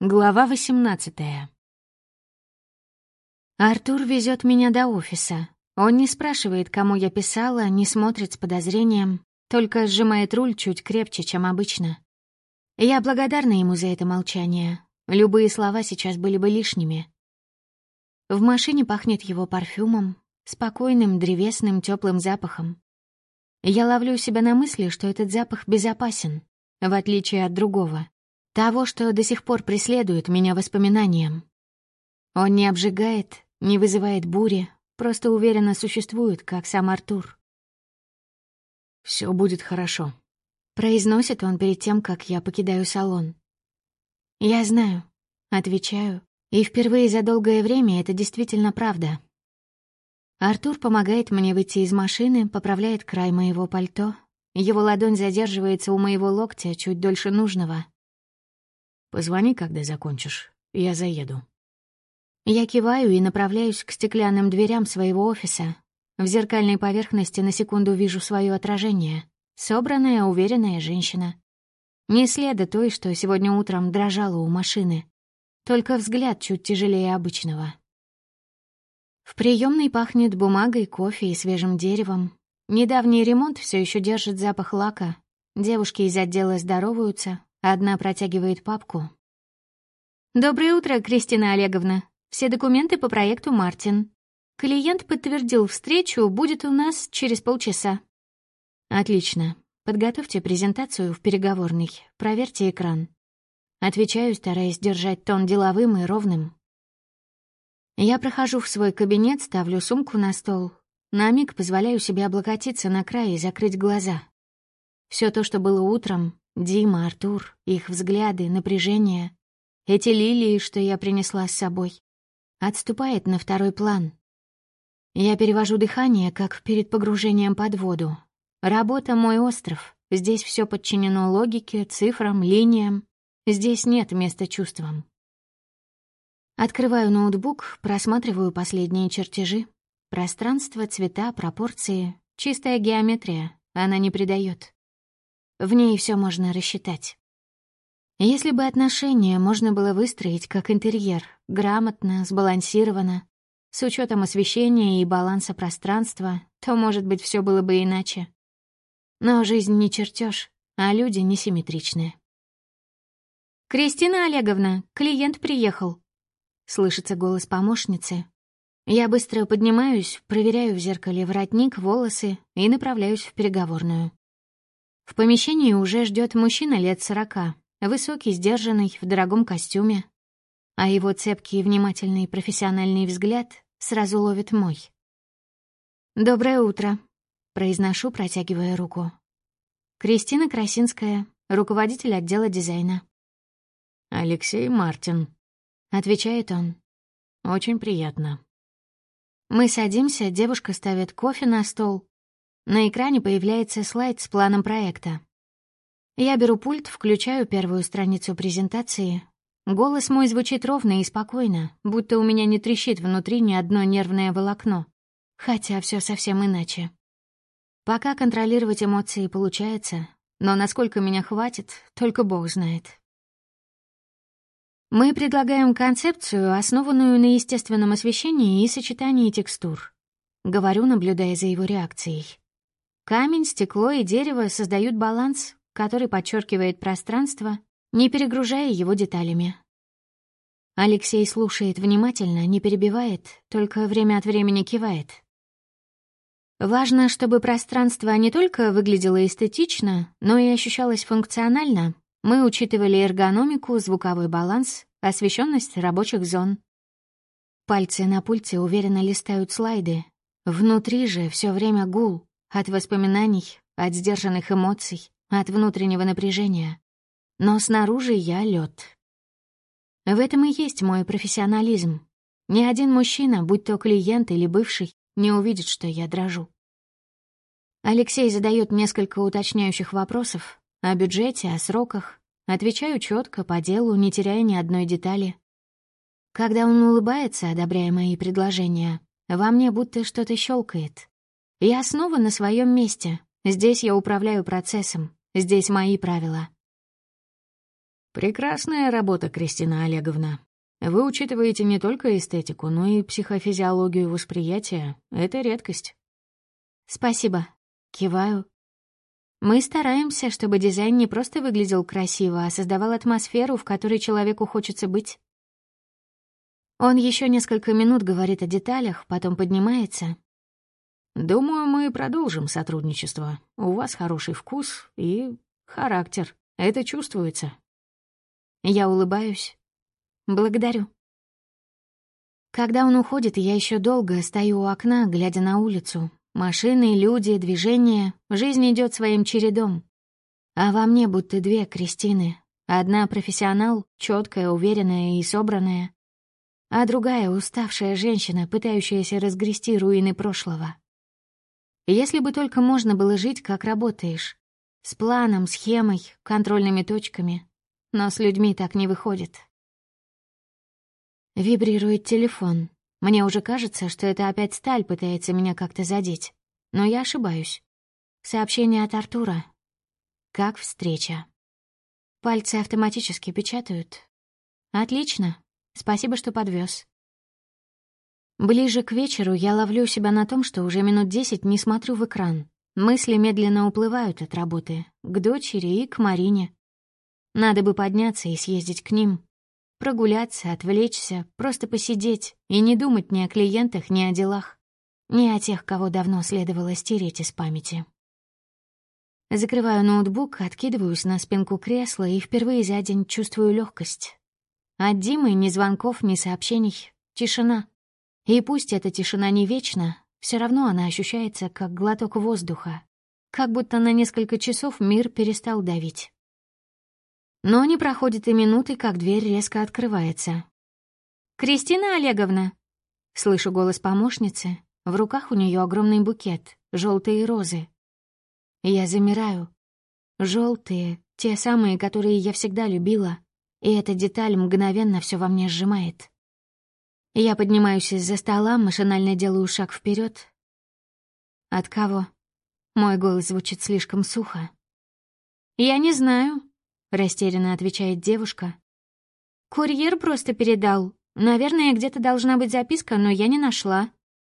Глава 18. Артур везет меня до офиса. Он не спрашивает, кому я писала, не смотрит с подозрением, только сжимает руль чуть крепче, чем обычно. Я благодарна ему за это молчание. Любые слова сейчас были бы лишними. В машине пахнет его парфюмом, спокойным, древесным, теплым запахом. Я ловлю себя на мысли, что этот запах безопасен, в отличие от другого. Того, что до сих пор преследует меня воспоминанием. Он не обжигает, не вызывает бури, просто уверенно существует, как сам Артур. «Все будет хорошо», — произносит он перед тем, как я покидаю салон. «Я знаю», — отвечаю, и впервые за долгое время это действительно правда. Артур помогает мне выйти из машины, поправляет край моего пальто. Его ладонь задерживается у моего локтя чуть дольше нужного. «Позвони, когда закончишь. Я заеду». Я киваю и направляюсь к стеклянным дверям своего офиса. В зеркальной поверхности на секунду вижу свое отражение. Собранная, уверенная женщина. Не следа той, что сегодня утром дрожала у машины. Только взгляд чуть тяжелее обычного. В приемной пахнет бумагой, кофе и свежим деревом. Недавний ремонт все еще держит запах лака. Девушки из отдела здороваются. Одна протягивает папку. «Доброе утро, Кристина Олеговна. Все документы по проекту «Мартин». Клиент подтвердил встречу, будет у нас через полчаса». «Отлично. Подготовьте презентацию в переговорной. Проверьте экран». Отвечаю, стараясь держать тон деловым и ровным. Я прохожу в свой кабинет, ставлю сумку на стол. На миг позволяю себе облокотиться на край и закрыть глаза. Все то, что было утром, Дима, Артур, их взгляды, напряжение, эти лилии, что я принесла с собой, отступает на второй план. Я перевожу дыхание, как перед погружением под воду. Работа — мой остров. Здесь все подчинено логике, цифрам, линиям. Здесь нет места чувствам. Открываю ноутбук, просматриваю последние чертежи. Пространство, цвета, пропорции, чистая геометрия, она не предает. В ней все можно рассчитать. Если бы отношения можно было выстроить как интерьер, грамотно, сбалансированно, с учетом освещения и баланса пространства, то, может быть, все было бы иначе. Но жизнь не чертеж, а люди несимметричные. «Кристина Олеговна, клиент приехал», — слышится голос помощницы. Я быстро поднимаюсь, проверяю в зеркале воротник, волосы и направляюсь в переговорную. В помещении уже ждет мужчина лет 40, высокий, сдержанный, в дорогом костюме. А его цепкий и внимательный профессиональный взгляд сразу ловит мой. «Доброе утро», — произношу, протягивая руку. Кристина Красинская, руководитель отдела дизайна. «Алексей Мартин», — отвечает он. «Очень приятно». Мы садимся, девушка ставит кофе на стол. На экране появляется слайд с планом проекта. Я беру пульт, включаю первую страницу презентации. Голос мой звучит ровно и спокойно, будто у меня не трещит внутри ни одно нервное волокно. Хотя все совсем иначе. Пока контролировать эмоции получается, но насколько меня хватит, только Бог знает. Мы предлагаем концепцию, основанную на естественном освещении и сочетании текстур. Говорю, наблюдая за его реакцией. Камень, стекло и дерево создают баланс, который подчеркивает пространство, не перегружая его деталями. Алексей слушает внимательно, не перебивает, только время от времени кивает. Важно, чтобы пространство не только выглядело эстетично, но и ощущалось функционально. Мы учитывали эргономику, звуковой баланс, освещенность рабочих зон. Пальцы на пульте уверенно листают слайды. Внутри же все время гул. От воспоминаний, от сдержанных эмоций, от внутреннего напряжения. Но снаружи я лед. В этом и есть мой профессионализм. Ни один мужчина, будь то клиент или бывший, не увидит, что я дрожу. Алексей задает несколько уточняющих вопросов о бюджете, о сроках. Отвечаю четко, по делу, не теряя ни одной детали. Когда он улыбается, одобряя мои предложения, во мне будто что-то щелкает. Я снова на своем месте. Здесь я управляю процессом. Здесь мои правила. Прекрасная работа, Кристина Олеговна. Вы учитываете не только эстетику, но и психофизиологию восприятия. Это редкость. Спасибо. Киваю. Мы стараемся, чтобы дизайн не просто выглядел красиво, а создавал атмосферу, в которой человеку хочется быть. Он еще несколько минут говорит о деталях, потом поднимается. Думаю, мы продолжим сотрудничество. У вас хороший вкус и характер. Это чувствуется. Я улыбаюсь. Благодарю. Когда он уходит, я еще долго стою у окна, глядя на улицу. Машины, люди, движение. Жизнь идет своим чередом. А во мне будто две Кристины. Одна профессионал, четкая, уверенная и собранная. А другая уставшая женщина, пытающаяся разгрести руины прошлого. Если бы только можно было жить, как работаешь. С планом, схемой, контрольными точками. Но с людьми так не выходит. Вибрирует телефон. Мне уже кажется, что это опять сталь пытается меня как-то задеть. Но я ошибаюсь. Сообщение от Артура. Как встреча. Пальцы автоматически печатают. Отлично. Спасибо, что подвез. Ближе к вечеру я ловлю себя на том, что уже минут 10 не смотрю в экран. Мысли медленно уплывают от работы. К дочери и к Марине. Надо бы подняться и съездить к ним. Прогуляться, отвлечься, просто посидеть и не думать ни о клиентах, ни о делах, ни о тех, кого давно следовало стереть из памяти. Закрываю ноутбук, откидываюсь на спинку кресла и впервые за день чувствую легкость. От Димы ни звонков, ни сообщений. Тишина. И пусть эта тишина не вечна, все равно она ощущается как глоток воздуха, как будто на несколько часов мир перестал давить. Но не проходит и минуты, как дверь резко открывается. «Кристина Олеговна!» Слышу голос помощницы. В руках у нее огромный букет, желтые розы. Я замираю. Желтые, те самые, которые я всегда любила. И эта деталь мгновенно все во мне сжимает. Я поднимаюсь из-за стола, машинально делаю шаг вперед. От кого? Мой голос звучит слишком сухо. «Я не знаю», — растерянно отвечает девушка. «Курьер просто передал. Наверное, где-то должна быть записка, но я не нашла».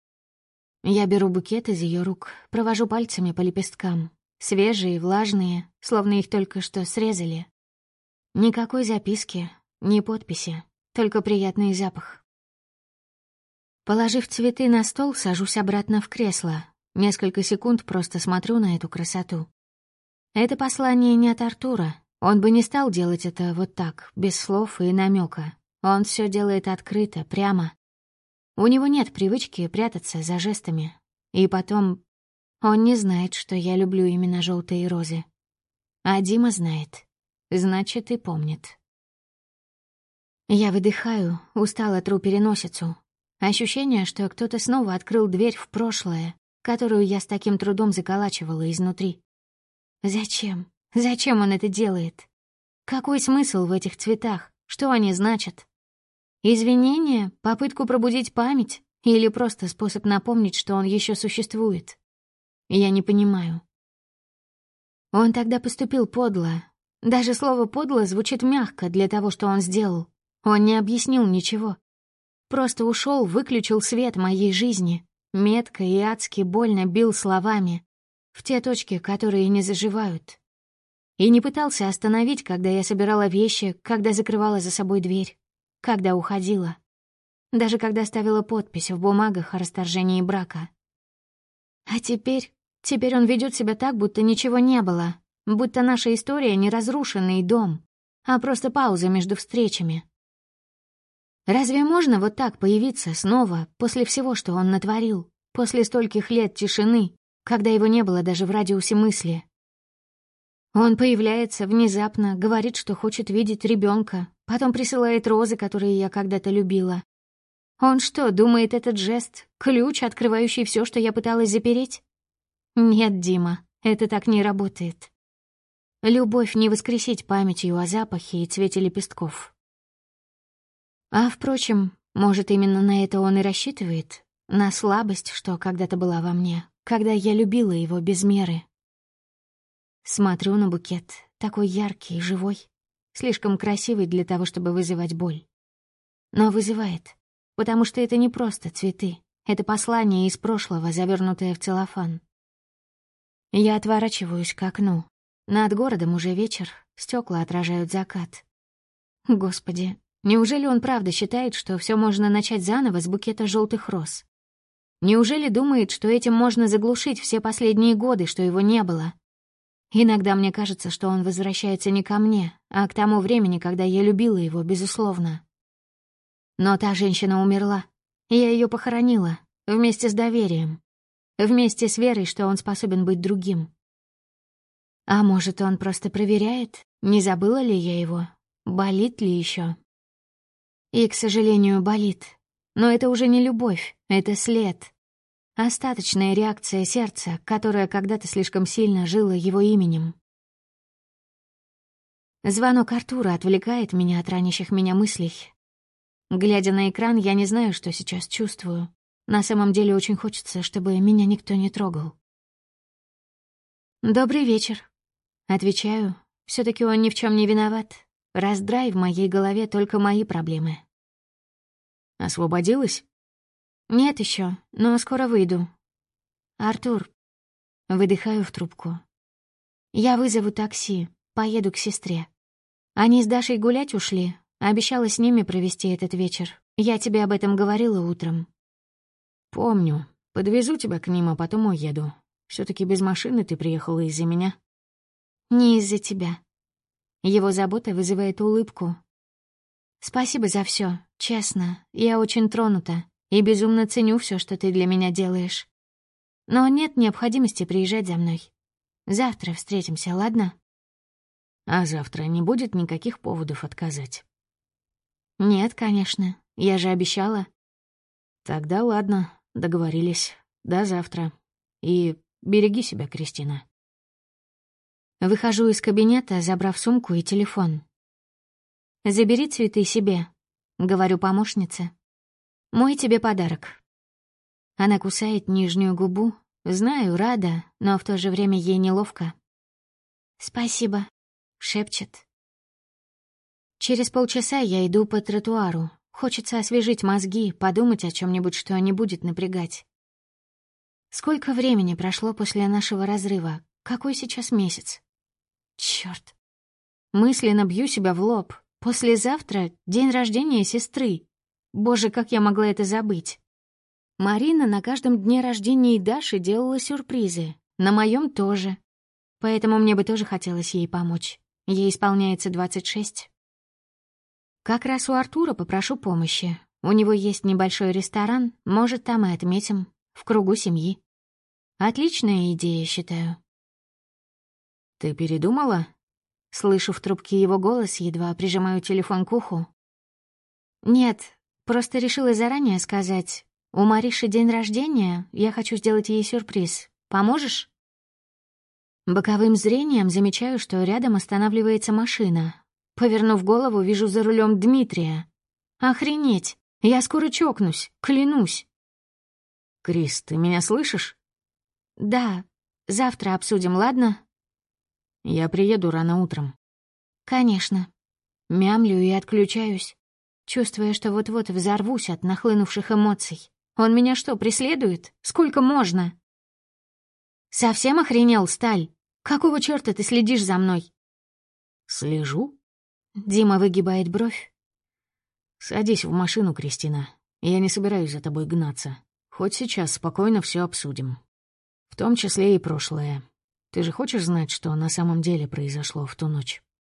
Я беру букет из ее рук, провожу пальцами по лепесткам. Свежие, влажные, словно их только что срезали. Никакой записки, ни подписи, только приятный запах. Положив цветы на стол, сажусь обратно в кресло. Несколько секунд просто смотрю на эту красоту. Это послание не от Артура. Он бы не стал делать это вот так, без слов и намека. Он все делает открыто, прямо. У него нет привычки прятаться за жестами. И потом, он не знает, что я люблю именно желтые розы. А Дима знает. Значит, и помнит. Я выдыхаю, устало тру переносицу. Ощущение, что кто-то снова открыл дверь в прошлое, которую я с таким трудом заколачивала изнутри. Зачем? Зачем он это делает? Какой смысл в этих цветах? Что они значат? Извинение? Попытку пробудить память? Или просто способ напомнить, что он еще существует? Я не понимаю. Он тогда поступил подло. Даже слово «подло» звучит мягко для того, что он сделал. Он не объяснил ничего. Просто ушел, выключил свет моей жизни. Метко и адски больно бил словами. В те точки, которые не заживают. И не пытался остановить, когда я собирала вещи, когда закрывала за собой дверь, когда уходила. Даже когда ставила подпись в бумагах о расторжении брака. А теперь он ведет себя так, будто ничего не было. Будто наша история не разрушенный дом, а просто пауза между встречами. Разве можно вот так появиться снова, после всего, что он натворил, после стольких лет тишины, когда его не было даже в радиусе мысли? Он появляется внезапно, говорит, что хочет видеть ребенка, потом присылает розы, которые я когда-то любила. Он что, думает, этот жест — ключ, открывающий все, что я пыталась запереть? Нет, Дима, это так не работает. Любовь не воскресить памятью о запахе и цвете лепестков. А, впрочем, может, именно на это он и рассчитывает? На слабость, что когда-то была во мне, когда я любила его без меры. Смотрю на букет, такой яркий, живой. слишком красивый для того, чтобы вызывать боль. Но вызывает, потому что это не просто цветы. Это послание из прошлого, завернутое в целлофан. Я отворачиваюсь к окну. Над городом уже вечер, стекла отражают закат. Господи, неужели он правда считает, что все можно начать заново с букета желтых роз? Неужели думает, что этим можно заглушить все последние годы, что его не было? Иногда мне кажется, что он возвращается не ко мне, а к тому времени, когда я любила его, безусловно. Но та женщина умерла. Я ее похоронила, вместе с доверием. Вместе с верой, что он способен быть другим. А может, он просто проверяет, не забыла ли я его, болит ли еще. И, к сожалению, болит. Но это уже не любовь, это след. Остаточная реакция сердца, которая когда-то слишком сильно жило его именем. Звонок Артура отвлекает меня от ранящих меня мыслей. Глядя на экран, я не знаю, что сейчас чувствую. На самом деле очень хочется, чтобы меня никто не трогал. «Добрый вечер», — отвечаю. Все-таки он ни в чем не виноват. Раздрай в моей голове только мои проблемы. «Освободилась?» «Нет еще, но скоро выйду». «Артур», — выдыхаю в трубку. «Я вызову такси, поеду к сестре. Они с Дашей гулять ушли, обещала с ними провести этот вечер. Я тебе об этом говорила утром». «Помню. Подвезу тебя к ним, а потом уеду. Все-таки без машины ты приехала из-за меня?» «Не из-за тебя». Его забота вызывает улыбку. «Спасибо за все, честно. Я очень тронута и безумно ценю все, что ты для меня делаешь. Но нет необходимости приезжать за мной. Завтра встретимся, ладно?» «А завтра не будет никаких поводов отказать?» «Нет, конечно. Я же обещала». «Тогда ладно, договорились. До завтра. И береги себя, Кристина». Выхожу из кабинета, забрав сумку и телефон. «Забери цветы себе», — говорю помощнице. «Мой тебе подарок». Она кусает нижнюю губу. Знаю, рада, но в то же время ей неловко. «Спасибо», — шепчет. Через полчаса я иду по тротуару. Хочется освежить мозги, подумать о чем-нибудь, что не будет напрягать. Сколько времени прошло после нашего разрыва? Какой сейчас месяц? Чёрт. Мысленно бью себя в лоб. Послезавтра — день рождения сестры. Боже, как я могла это забыть? Марина на каждом дне рождения Даши делала сюрпризы. На моем тоже. Поэтому мне бы тоже хотелось ей помочь. Ей исполняется 26. Как раз у Артура попрошу помощи. У него есть небольшой ресторан, может, там и отметим. В кругу семьи. Отличная идея, считаю. «Ты передумала?» Слышу в трубке его голос, едва прижимаю телефон к уху. «Нет, просто решила заранее сказать. У Мариши день рождения, я хочу сделать ей сюрприз. Поможешь?» Боковым зрением замечаю, что рядом останавливается машина. Повернув голову, вижу за рулем Дмитрия. «Охренеть! Я скоро чокнусь, клянусь!» «Крис, ты меня слышишь?» «Да, завтра обсудим, ладно?» «Я приеду рано утром». «Конечно». Мямлю и отключаюсь, чувствуя, что вот-вот взорвусь от нахлынувших эмоций. Он меня что, преследует? Сколько можно? «Совсем охренел, Сталь? Какого чёрта ты следишь за мной?» «Слежу?» Дима выгибает бровь. «Садись в машину, Кристина. Я не собираюсь за тобой гнаться. Хоть сейчас спокойно все обсудим. В том числе и прошлое. Ты же хочешь знать, что на самом деле произошло в ту ночь?»